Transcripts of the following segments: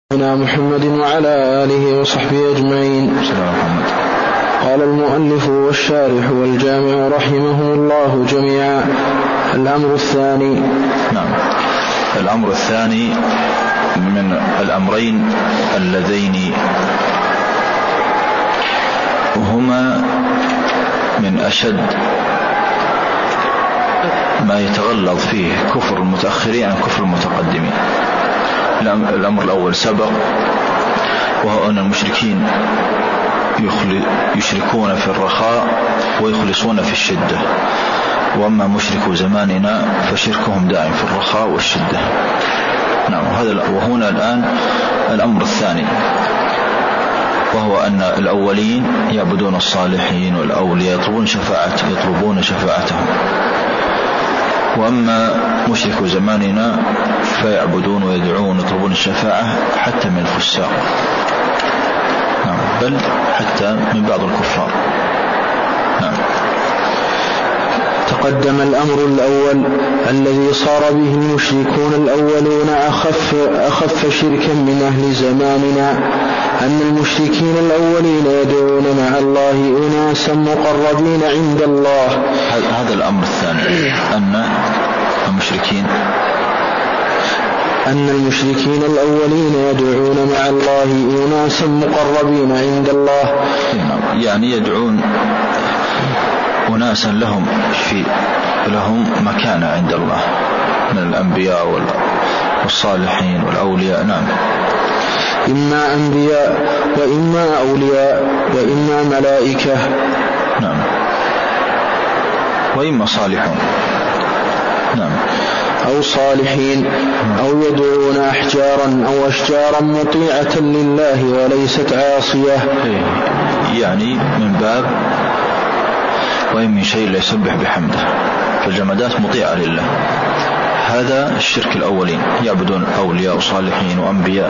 محمد وعلى آله وصحبه أجمعين. قال المؤلف والشارح والجامع رحمه الله جميعا. الأمر الثاني. نعم. الأمر الثاني من الأمرين اللذين هما من أشد ما يتغلظ فيه كفر المتأخرين عن كفر المتقدمين. الأمر الأول سبق، وهو أن المشركين يشركون في الرخاء ويخلصون في الشدة، وأما مشركو زماننا فشركهم دائم في الرخاء والشدة. نعم. وهنا الآن الأمر الثاني، وهو أن الأولين يعبدون الصالحين والأولياء يطلبون شفاعتهم، وأما مشركو زماننا فيعبدون ويدعون ويطلبون الشفاعة حتى من الفساق، نعم، بل حتى من بعض الكفار. نعم. تقدم الأمر الأول الذي صار به المشركون الأولون أخف شركا من أهل زماننا، أن المشركين الأولين يدعون مع الله أناسا مقربين عند الله. هذا الأمر الثاني، أن المشركين الأولين يدعون مع الله أناسا مقربين عند الله، يعني يدعون أناسا لهم مكانة عند الله من الأنبياء والصالحين والأولياء. نعم. إما أنبياء وإما أولياء وإما ملائكة. نعم. وإما صالحون. نعم. أو صالحين، أو يدعون أحجارا أو أشجارا مطيعة لله وليست عاصية، يعني من باب وإن من شيء لا يسبح بحمده، فالجمادات مطيعة لله. هذا الشرك الأولين، يعبدون أولياء وصالحين وأنبياء،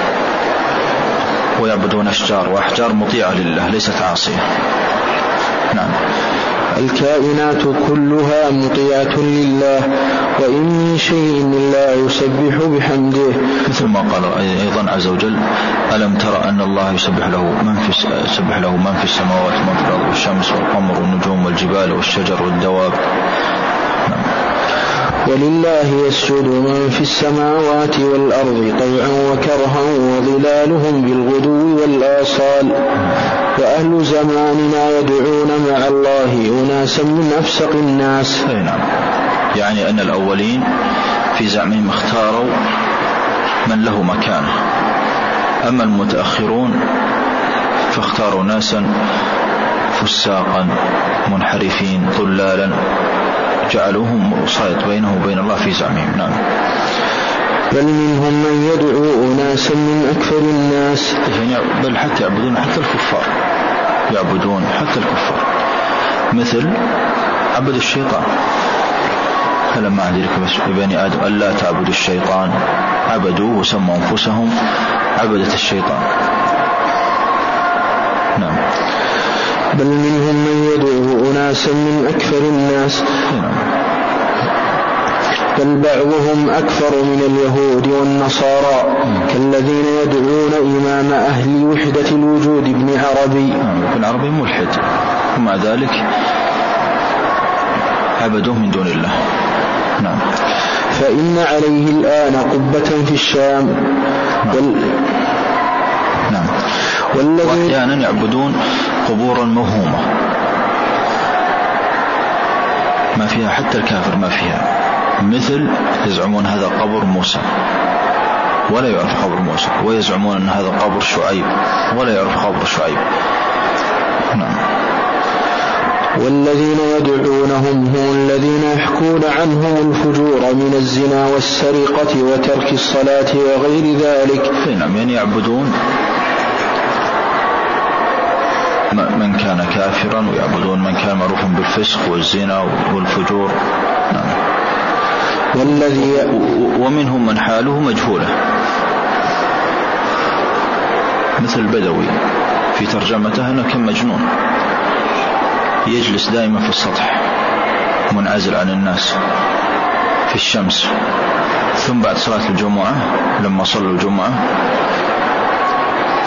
ويعبدون أشجار وأحجار مطيعة لله ليست عاصية. نعم. الكائنات كلها مطيعة لله، وإن من شيء إلا يسبح بحمده، مثل ما قال أيضا عز وجل: ألم ترى أن الله يسبح له من في السماوات ومن في الأرض، والشمس والقمر والنجوم والجبال والشجر والدواب. نعم. ولله يسجد من في السماوات والأرض طوعا وكرها وظلالهم بالغدو والآصال، وأهل زماننا يدعون مع الله أناسا من أفسق الناس. نعم. يعني أن الأولين في زعمهم اختاروا من له مكانه، أما المتأخرون فاختاروا ناسا فساقا منحرفين ضلالا، جعلوهم وسائط بينه وبين الله في زعمهم. نعم. بل منهم من يدعو أناسا من أكثر الناس، بل حتى يعبدون حتى الكفار، يعبدون حتى الكفار، مثل عبد الشيطان. فلما أهدرك بني آدم ألا تعبدوا الشيطان عبدوه وسموا أنفسهم عبدة الشيطان. نعم. بل منهم من يدعو أناسا من أكثر الناس. نعم. بل بعضهم أكثر من اليهود والنصارى، كالذين يدعون إمام أهل وحدة الوجود ابن عربي. ابن عربي ملحد، ومع ذلك عبدوه من دون الله. نعم. فإن عليه الآن قبة في الشام. نعم. وأحيانا يعبدون قبورا موهومة ما فيها حتى الكافر ما فيها، مثل يزعمون هذا قبر موسى ولا يعرف قبر موسى، ويزعمون أن هذا قبر شعيب ولا يعرف قبر شعيب. نعم. والذين يدعونهم هم الذين يحكون عنهم الفجور من الزنا والسرقة وترك الصلاة وغير ذلك. نعم. يعني يعبدون من كان كافرا، ويعبدون من كان معروفا بالفسق والزنا والفجور. نعم. ومنهم من حاله مجهولة، مثل البدوي في ترجمته أنه كان مجنون، يجلس دائما في السطح منعزل عن الناس في الشمس، ثم بعد صلاة الجمعة لما صلوا الجمعة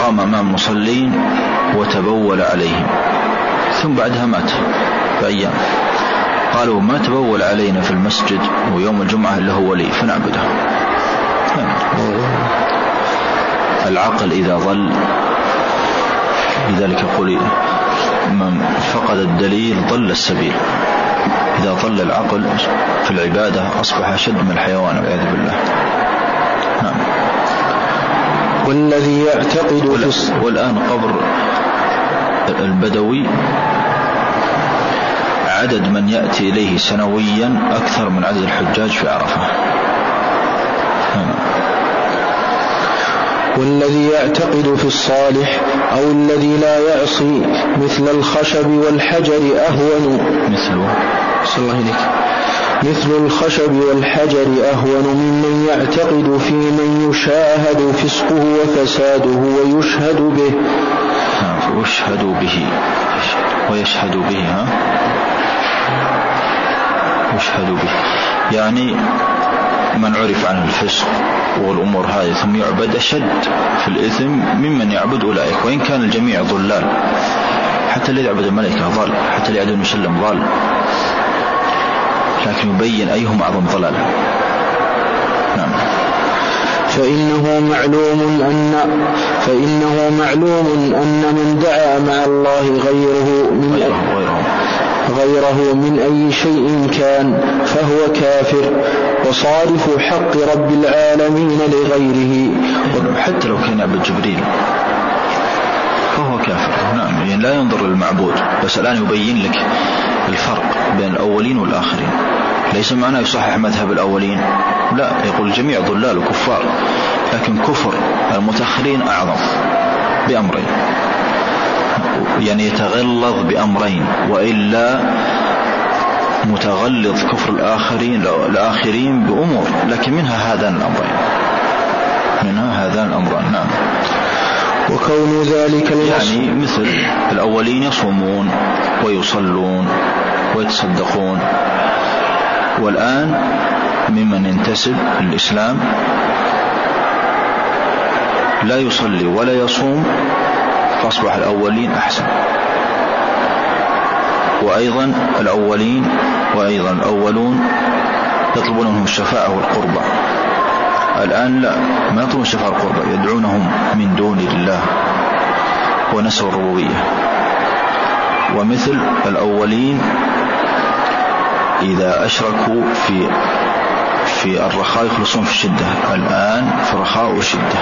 قام أمام المصلين وتبول عليهم ثم بعدها مات بأيام. قالوا ما تبول علينا في المسجد ويوم الجمعة اللي هو ولي فنعبده. العقل إذا ضل، لذلك يقول من فقد الدليل ضل السبيل. إذا ضل العقل في العبادة أصبح أشد من الحيوان والعياذ بالله. نعم. والذي يعتقد والآن قبر البدوي عدد من يأتي إليه سنويا أكثر من عدد الحجاج في عرفة. والذي يعتقد في الصالح أو الذي لا يعصي مثل الخشب والحجر أهون مثل الخشب والحجر أهون ممن يعتقد في من يشاهد فسقه وفساده ويشهد به. ويشهد به يعني من عرف عنه الفسق والأمور هذه ثم يعبد أشد في الإثم ممن يعبد أولئك، وإن كان الجميع ضلال. حتى الذي يعبد الملائكة ضال، حتى الذي يعبد المسلم ضال، لكن يبين أيهم أعظم ضلالا. نعم. فإنه معلوم أن من دعا مع الله غيره من أي شيء كان فهو كافر وصارف حق رب العالمين لغيره. حتى لو كان يعبد جبريل فهو كافر. نعم. يعني لا ينظر للمعبود، بس الآن يبين لك الفرق بين الأولين والآخرين. ليس معناه يصحح مذهب الأولين، لا، يقول الجميع ضلال وكفار، لكن كفر المتأخرين أعظم بأمرين، يعني يتغلظ بأمرين، وإلا متغلظ كفر الآخرين بأمور، لكن منها هذان الأمران. نعم. وكون ذلك يعني مثل الأولين يصومون ويصلون ويتصدقون، والآن ممن ينتسب للإسلام لا يصلي ولا يصوم، فأصبح الأولين أحسن. وأيضا الأولون يطلبون منهم الشفاعة والقربة. الآن لا، ما يطلبون الشفاعة والقربة، يدعونهم من دون الله ونسوا الربوبية. ومثل الأولين إذا أشركوا في الرخاء يخلصون في الشدة، الآن في الرخاء والشدة.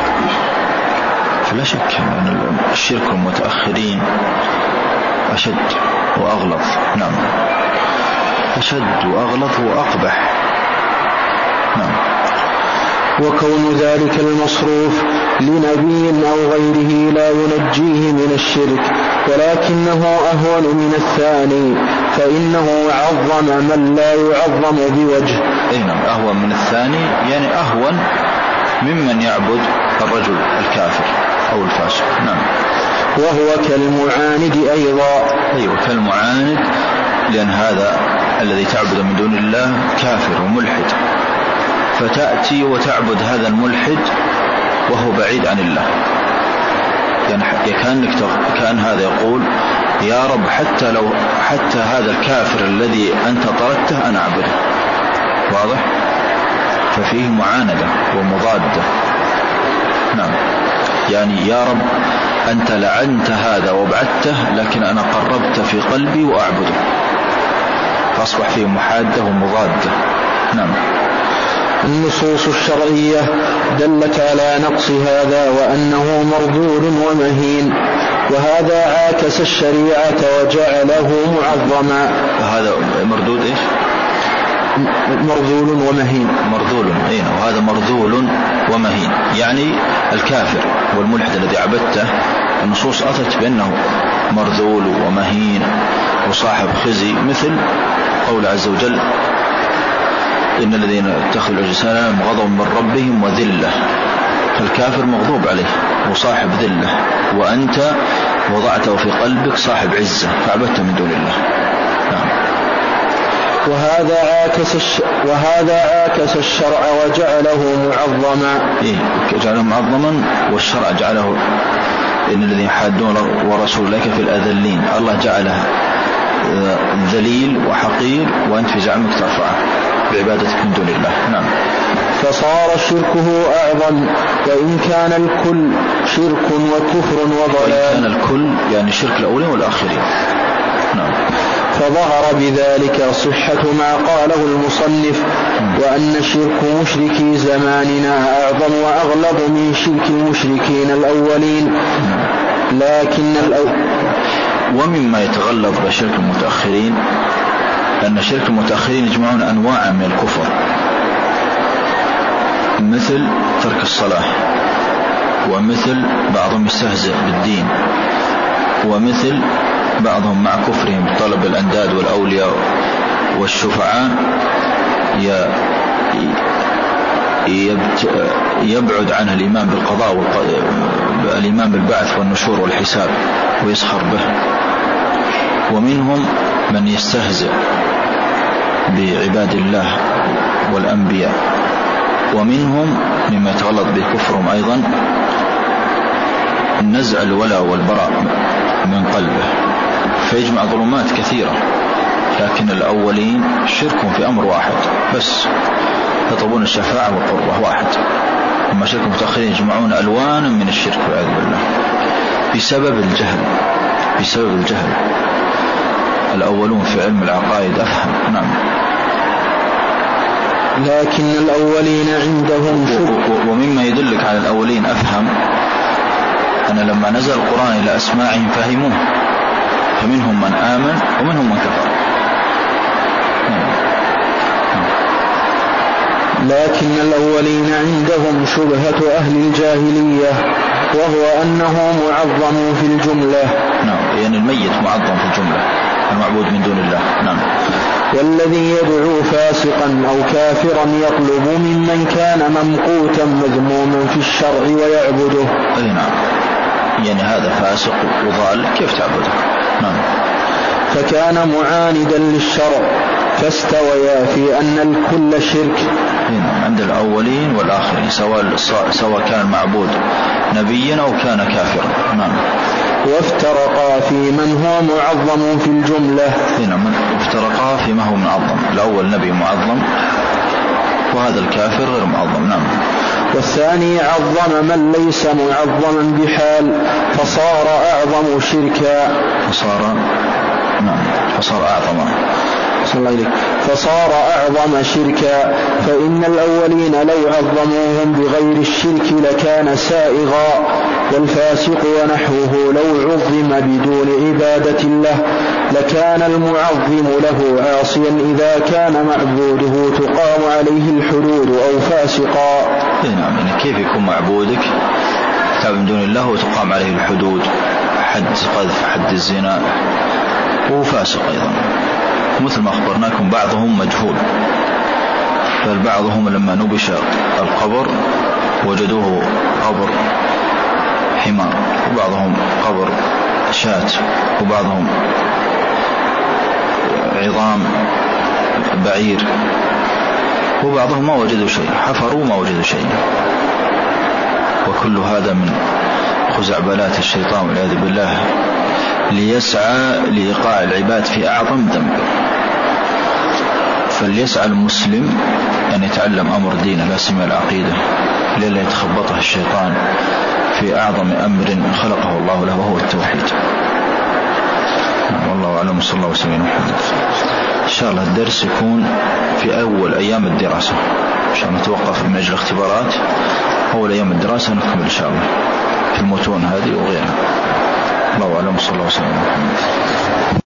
فلا شك أن الشرك المتأخرين أشد وأغلظ. نعم، أشد وأغلظ وأقبح. نعم. وكون ذلك المصروف لنبي أو غيره لا ينجيه من الشرك، ولكنه أهون من الثاني، فإنه عظم من لا يعظم بوجه. نعم، أهون من الثاني يعني أهون ممن يعبد الرجل الكافر أو الفاسق. نعم. وهو كالمعاند أيضا. أيوة، كالمعاند، لأن هذا الذي تعبد من دون الله كافر وملحد، فتأتي وتعبد هذا الملحد وهو بعيد عن الله. يعني كأن هذا يقول يا رب حتى هذا الكافر الذي أنت طردته أنا أعبده. واضح؟ ففيه معاندة ومضادة. نعم. يعني يا رب أنت لعنت هذا وابعدته، لكن أنا قربت في قلبي وأعبده، فأصبح فيه محادة ومضادة. نعم. النصوص الشرعية دلت على نقص هذا وأنه مردود ومهين، وهذا عاكس الشريعة وجعله معظما. هذا مردود إيش؟ مرذول ومهين. مرذول، وهذا مرذول ومهين، يعني الكافر والملحد الذي عبدته النصوص أتت بأنه مرذول ومهين وصاحب خزي، مثل قول عز وجل إن الذين اتخذوا الأجسام غضب من ربهم وذلة. فالكافر مغضوب عليه وصاحب ذلة، وأنت وضعته في قلبك صاحب عزة فعبدته من دون الله. نعم. وهذا عاكس الشرع وجعله معظما. جعله معظما، والشرع جعله إن الذين يحادون ورسول لك في الأذلين، الله جعله ذليل وحقير وأنت في زعمك ترفعه بعبادتك من دون الله. نعم. فصار شركه أعظم، وإن كان الكل شرك وكفر وضلال. وإن كان الكل يعني شرك الأولين والآخرين. نعم. فظهر بذلك صحة ما قاله المصنف، وأن شرك مشركي زماننا أعظم وأغلظ من شرك المشركين الأولين. لكن ومما يتغلظ بشرك المتأخرين أن شرك المتأخرين يجمعون أنواع من الكفر، مثل ترك الصلاة، ومثل بعضهم يستهزئ بالدين، ومثل بعضهم مع كفرهم بطلب الأنداد والأولياء والشفعاء يبعد عنه الإيمان بالقضاء والإيمان بالبعث والنشور والحساب ويسخر به. ومنهم من يستهزئ بعباد الله والأنبياء. ومنهم مما يتغلط بكفرهم أيضا نزع الولاء والبراء من قلبه، فيجمع ظلمات كثيرة. لكن الأولين شرك في أمر واحد بس، يطلبون الشفاعة والقربة واحد. أما شرك المتأخرين يجمعون ألوانا من الشرك والعياذ بالله بسبب الجهل. الأولون في علم العقائد أفهم. نعم. لكن الأولين عندهم شرك. ومما يدلك على الأولين أفهم أن لما نزل القرآن إلى أسماعهم فهموه، فمنهم من آمن ومنهم من كفر. لكن الأولين عندهم شبهة أهل الجاهلية، وهو أنه معظم في الجملة. نعم، يعني الميت معظم في الجملة، المعبود من دون الله. نعم. والذي يدعو فاسقا أو كافرا يطلب ممن كان ممقوتا مذموما في الشرع ويعبده. أي نعم، يعني هذا فاسق وضال كيف تعبده؟ نعم. فكان معاندا للشرع، فاستويا في أن الكل شرك. عند الأولين والآخرين سواء كان المعبود نبيا أو كان كافرا. نعم. وافترقا في من هو معظم في الجملة. نعم، افترقا فيما هو معظم. الأول نبي معظم وهذا الكافر غير معظم. نعم. والثاني عظم من ليس معظما بحال، فصار أعظم شركا. فصار أعظم شركا. فإن الأولين لو عظموهم بغير الشرك لكان سائغا، والفاسق ونحوه لو عظم بدون عبادة له لكان المعظم له عاصيا إذا كان معبوده تقام عليه الحدود أو فاسقا. نعم، يعني كيف يكون معبودك تعبد من دون الله وتقام عليه الحدود، حد قذف، حد الزنا، وهو فاسق أيضا. مثل ما أخبرناكم بعضهم مجهول، بل بعضهم لما نبش القبر وجدوه قبر حمار، وبعضهم قبر شاة، وبعضهم عظام بعير، وبعضهم ما وجدوا شيء، حفروا ما وجدوا شيء. وكل هذا من خزعبلات الشيطان والعياذ بالله ليسعى لإيقاع العباد في أعظم ذنب. فليسعى المسلم أن يتعلم أمر دينه، لا سيما العقيدة، لئلا يتخبطه الشيطان في أعظم أمر خلقه الله له وهو التوحيد. والله أعلم. صلى الله وسلم. إن شاء الله الدرس يكون في أول أيام الدراسة، عشان نتوقف من أجل الاختبارات. أول أيام الدراسة نكمل إن شاء الله في المتون هذه وغيرها. الله أعلم. صلى الله وسلم.